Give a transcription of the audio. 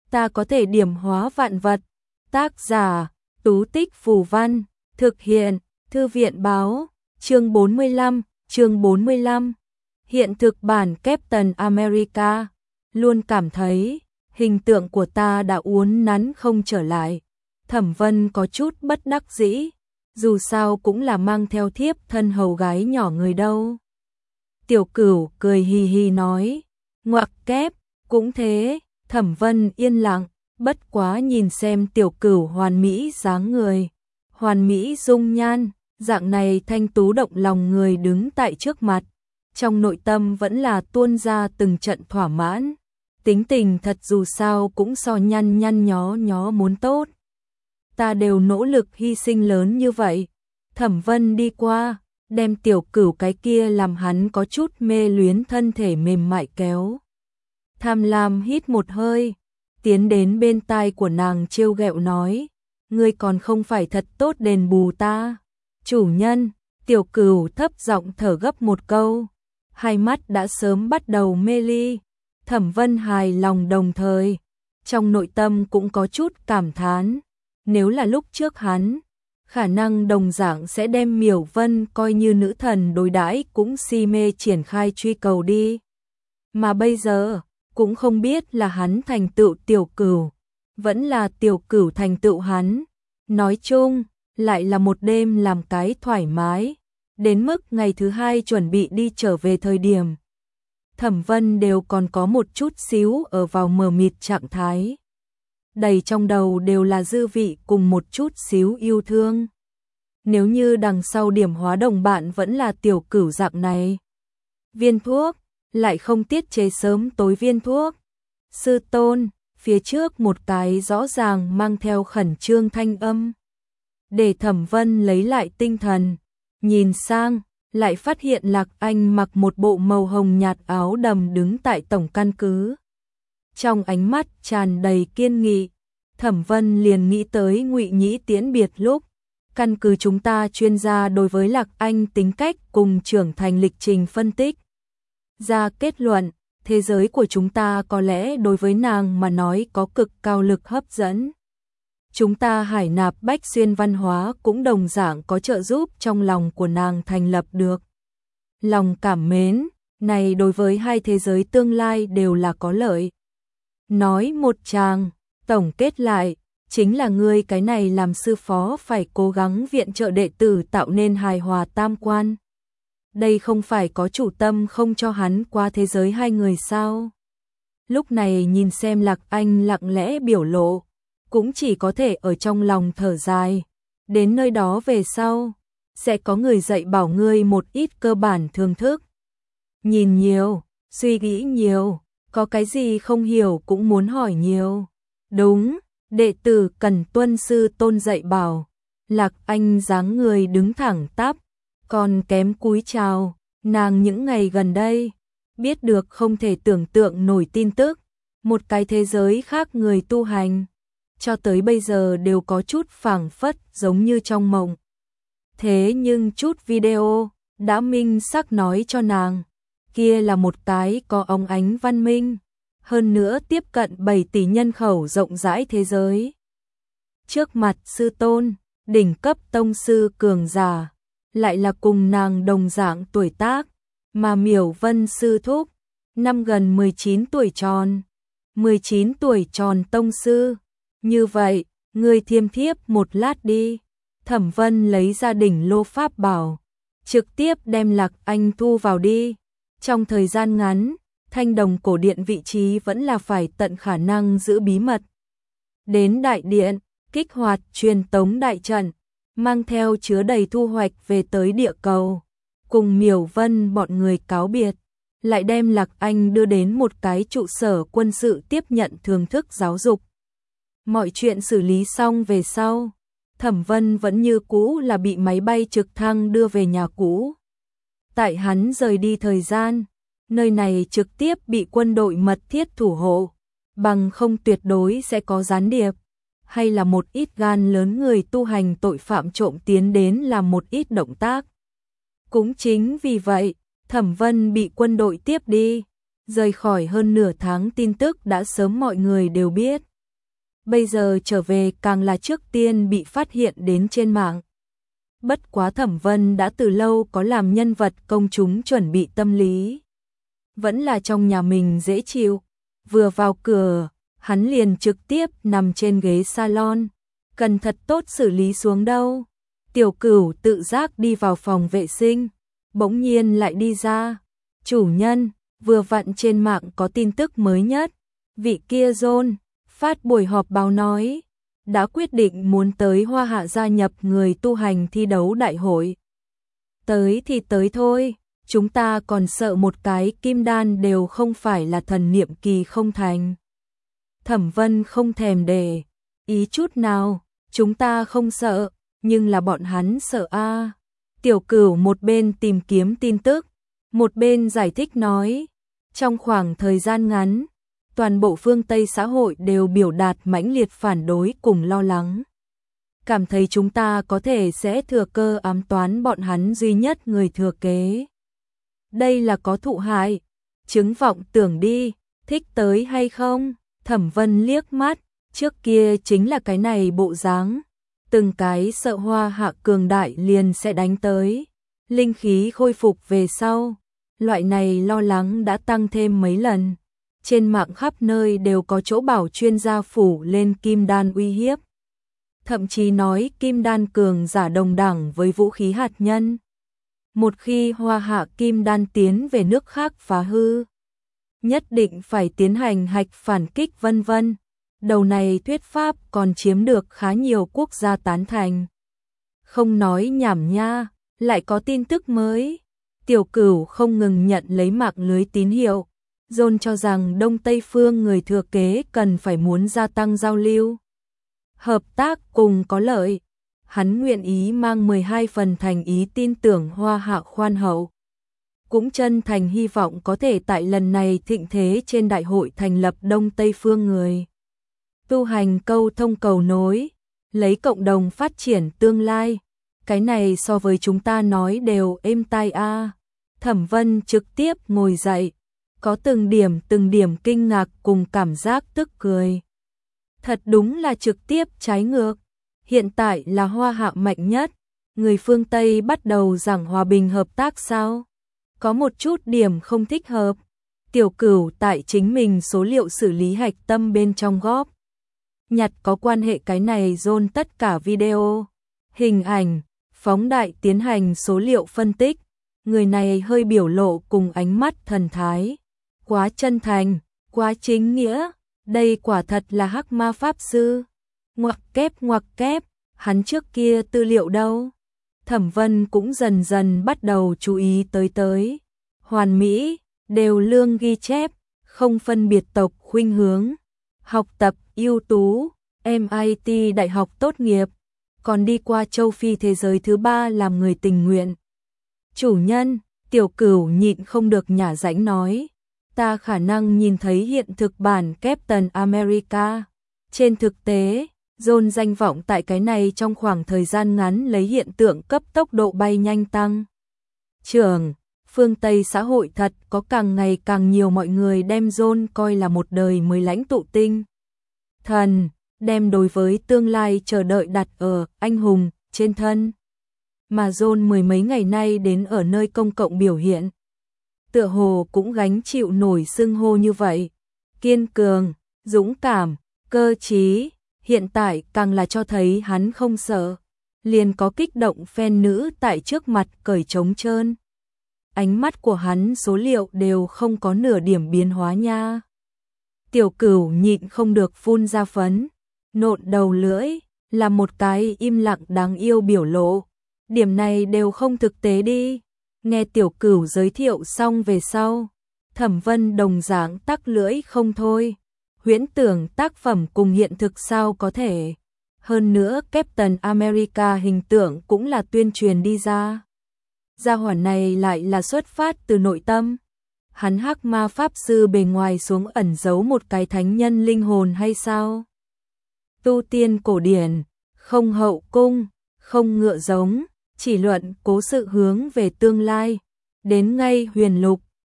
ta có thể điểm hóa vạn vật. Tác giả, Tú Tích Phù Văn, thực hiện, Thư viện Báo, chương 45. Hiện thực bản Captain America, luôn cảm thấy, hình tượng của ta đã uốn nắn không trở lại. Thẩm Vân có chút bất đắc dĩ, dù sao cũng là mang theo thiếp thân hầu gái nhỏ người đâu. Tiểu Cửu cười hì hì nói, ngoặc kép, cũng thế. Thẩm Vân yên lặng, bất quá nhìn xem Tiểu Cửu hoàn mỹ dáng người, hoàn mỹ dung nhan, dạng này thanh tú động lòng người đứng tại trước mặt, trong nội tâm vẫn là tuôn ra từng trận thỏa mãn. Tính tình thật dù sao cũng so nhăn nhăn nhó nhó muốn tốt. Ta đều nỗ lực hy sinh lớn như vậy. Thẩm Vân đi qua, đem Tiểu Cửu cái kia làm hắn có chút mê luyến thân thể mềm mại kéo. Tham lam hít một hơi, tiến đến bên tai của nàng trêu ghẹo nói, ngươi còn không phải thật tốt đền bù ta. Chủ nhân, Tiểu Cửu thấp giọng thở gấp một câu, hai mắt đã sớm bắt đầu mê ly. Thẩm Vân hài lòng đồng thời, trong nội tâm cũng có chút cảm thán, nếu là lúc trước hắn, khả năng đồng dạng sẽ đem Miểu Vân coi như nữ thần đối đãi cũng si mê triển khai truy cầu đi. Mà bây giờ, cũng không biết là hắn thành tựu Tiểu Cửu, vẫn là Tiểu Cửu thành tựu hắn. Nói chung, lại là một đêm làm cái thoải mái, đến mức ngày thứ hai chuẩn bị đi trở về thời điểm. Thẩm Vân đều còn có một chút xíu ở vào mờ mịt trạng thái. Đầy trong đầu đều là dư vị cùng một chút xíu yêu thương. Nếu như đằng sau điểm hóa đồng bạn vẫn là Tiểu Cửu dạng này. Viên thuốc, lại không tiết chế sớm tối viên thuốc. Sư tôn, phía trước một cái rõ ràng mang theo khẩn trương thanh âm. Để Thẩm Vân lấy lại tinh thần, nhìn sang, lại phát hiện Lạc Anh mặc một bộ màu hồng nhạt áo đầm đứng tại tổng căn cứ. Trong ánh mắt tràn đầy kiên nghị, Thẩm Vân liền nghĩ tới Ngụy Nhĩ tiễn biệt lúc, căn cứ chúng ta chuyên gia đối với Lạc Anh tính cách cùng trưởng thành lịch trình phân tích. Ra kết luận, thế giới của chúng ta có lẽ đối với nàng mà nói có cực cao lực hấp dẫn. Chúng ta hải nạp bách xuyên văn hóa cũng đồng dạng có trợ giúp trong lòng của nàng thành lập được. Lòng cảm mến, này đối với hai thế giới tương lai đều là có lợi. Nói một tràng, tổng kết lại, chính là ngươi cái này làm sư phó phải cố gắng viện trợ đệ tử tạo nên hài hòa tam quan. Đây không phải có chủ tâm không cho hắn qua thế giới hai người sao? Lúc này nhìn xem Lạc Anh lặng lẽ biểu lộ, cũng chỉ có thể ở trong lòng thở dài. Đến nơi đó về sau, sẽ có người dạy bảo ngươi một ít cơ bản thường thức. Nhìn nhiều, suy nghĩ nhiều, có cái gì không hiểu cũng muốn hỏi nhiều. Đúng, đệ tử cần tuân sư tôn dạy bảo. Lạc Anh dáng người đứng thẳng tắp, còn kém cúi chào. Nàng những ngày gần đây, biết được không thể tưởng tượng nổi tin tức, một cái thế giới khác người tu hành, cho tới bây giờ đều có chút phảng phất giống như trong mộng. Thế nhưng chút video đã minh xác nói cho nàng, kia là một cái có óng ánh văn minh, hơn nữa tiếp cận 7 tỷ nhân khẩu rộng rãi thế giới. Trước mặt sư tôn, đỉnh cấp tông sư cường giả, lại là cùng nàng đồng dạng tuổi tác, mà Miểu Vân sư thúc, năm gần 19 tuổi tròn, 19 tuổi tròn tông sư. Như vậy, ngươi thiêm thiếp một lát đi. Thẩm Vân lấy ra đỉnh lô pháp bảo, trực tiếp đem Lạc Anh thu vào đi. Trong thời gian ngắn, Thanh Đồng cổ điện vị trí vẫn là phải tận khả năng giữ bí mật. Đến đại điện, kích hoạt truyền tống đại trận, mang theo chứa đầy thu hoạch về tới địa cầu, cùng Miểu Vân bọn người cáo biệt, lại đem Lạc Anh đưa đến một cái trụ sở quân sự tiếp nhận thưởng thức giáo dục. Mọi chuyện xử lý xong về sau, Thẩm Vân vẫn như cũ là bị máy bay trực thăng đưa về nhà cũ. Tại hắn rời đi thời gian, nơi này trực tiếp bị quân đội mật thiết thủ hộ, bằng không tuyệt đối sẽ có gián điệp, hay là một ít gan lớn người tu hành tội phạm trộm tiến đến làm một ít động tác. Cũng chính vì vậy, Thẩm Vân bị quân đội tiếp đi, rời khỏi hơn nửa tháng tin tức đã sớm mọi người đều biết. bây giờ trở về càng là trước tiên bị phát hiện đến trên mạng. Bất quá Thẩm Vân đã từ lâu có làm nhân vật công chúng chuẩn bị tâm lý. Vẫn là trong nhà mình dễ chịu, vừa vào cửa, hắn liền trực tiếp nằm trên ghế salon, cần thật tốt xử lý xuống đâu. Tiểu Cửu tự giác đi vào phòng vệ sinh, bỗng nhiên lại đi ra. Chủ nhân, vừa vặn trên mạng có tin tức mới nhất, vị kia John phát buổi họp báo nói, đã quyết định muốn tới Hoa Hạ gia nhập người tu hành thi đấu đại hội. Tới thì tới thôi, chúng ta còn sợ một cái kim đan đều không phải là thần niệm kỳ không thành. Thẩm Vân không thèm để ý chút nào, chúng ta không sợ, nhưng là bọn hắn sợ a. Tiểu Cửu một bên tìm kiếm tin tức, một bên giải thích nói, trong khoảng thời gian ngắn, toàn bộ phương Tây xã hội đều biểu đạt mãnh liệt phản đối cùng lo lắng. Cảm thấy chúng ta có thể sẽ thừa cơ ám toán bọn hắn duy nhất người thừa kế. Đây là có thụ hại, chứng vọng tưởng đi, thích tới hay không? Thẩm Vân liếc mắt, trước kia chính là cái này bộ dáng, từng cái sợ Hoa Hạ cường đại liền sẽ đánh tới, linh khí khôi phục về sau, loại này lo lắng đã tăng thêm mấy lần. Trên mạng khắp nơi đều có chỗ bảo chuyên gia phủ lên kim đan uy hiếp. Thậm chí nói kim đan cường giả đồng đẳng với vũ khí hạt nhân. Một khi Hoa Hạ kim đan tiến về nước khác phá hư, nhất định phải tiến hành hạch phản kích vân vân. Đầu này thuyết pháp còn chiếm được khá nhiều quốc gia tán thành. Không nói nhảm nha, lại có tin tức mới. Tiểu Cửu không ngừng nhận lấy mạng lưới tín hiệu. John cho rằng Đông Tây phương người thừa kế cần phải muốn gia tăng giao lưu, hợp tác cùng có lợi. Hắn nguyện ý mang 12 phần thành ý tin tưởng Hoa Hạ khoan hậu. Cũng chân thành hy vọng có thể tại lần này thịnh thế trên đại hội thành lập Đông Tây phương người tu hành câu thông cầu nối, lấy cộng đồng phát triển tương lai. Cái này so với chúng ta nói đều êm tai a. Thẩm Vân trực tiếp ngồi dậy, có từng điểm kinh ngạc cùng cảm giác tức cười. Thật đúng là trực tiếp trái ngược. Hiện tại là Hoa Hạ mạnh nhất, người phương Tây bắt đầu giảng hòa bình hợp tác sao? Có một chút điểm không thích hợp. Tiểu Cửu tại chính mình số liệu xử lý hạch tâm bên trong góp nhặt có quan hệ cái này John tất cả video, hình ảnh, phóng đại tiến hành số liệu phân tích. Người này hơi biểu lộ cùng ánh mắt thần thái. Quá chân thành, quá chính nghĩa, đây quả thật là hắc ma pháp sư. Ngoặc kép, hắn trước kia tư liệu đâu? Thẩm Vân cũng dần dần bắt đầu chú ý tới. Hoàn mỹ, đều lương ghi chép, không phân biệt tộc khuynh hướng. Học tập ưu tú, MIT đại học tốt nghiệp, còn đi qua châu Phi thế giới thứ 3 làm người tình nguyện. Chủ nhân, Tiểu Cửu nhịn không được nhả rãnh nói, ta khả năng nhìn thấy hiện thực bản Captain America. Trên thực tế, John danh vọng tại cái này trong khoảng thời gian ngắn lấy hiện tượng cấp tốc độ bay nhanh tăng trưởng. Phương Tây xã hội thật có càng ngày càng nhiều mọi người đem John coi là một đời mới lãnh tụ tinh thần, đem đối với tương lai chờ đợi đặt ở anh hùng trên thân. Mà John mười mấy ngày nay đến ở nơi công cộng biểu hiện, tựa hồ cũng gánh chịu nổi xưng hô như vậy. Kiên cường, dũng cảm, cơ trí, hiện tại càng là cho thấy hắn không sợ. Liền có kích động fan nữ tại trước mặt cởi trống trơn. Ánh mắt của hắn số liệu đều không có nửa điểm biến hóa nha. Tiểu Cửu nhịn không được phun ra phấn, nộn đầu lưỡi, là một cái im lặng đáng yêu biểu lộ. Điểm này đều không thực tế đi. Nghe Tiểu Cửu giới thiệu xong về sau, Thẩm Vân đồng dạng tắc lưỡi không thôi. Huyễn tưởng tác phẩm cùng hiện thực sao có thể. Hơn nữa Captain America hình tượng cũng là tuyên truyền đi ra. Gia hỏa này lại là xuất phát từ nội tâm. Hắn hắc ma pháp sư bề ngoài xuống ẩn giấu một cái thánh nhân linh hồn hay sao? Tu tiên cổ điển, không hậu cung, không ngựa giống, chỉ luận cố sự hướng về tương lai. Đến ngay huyền lục,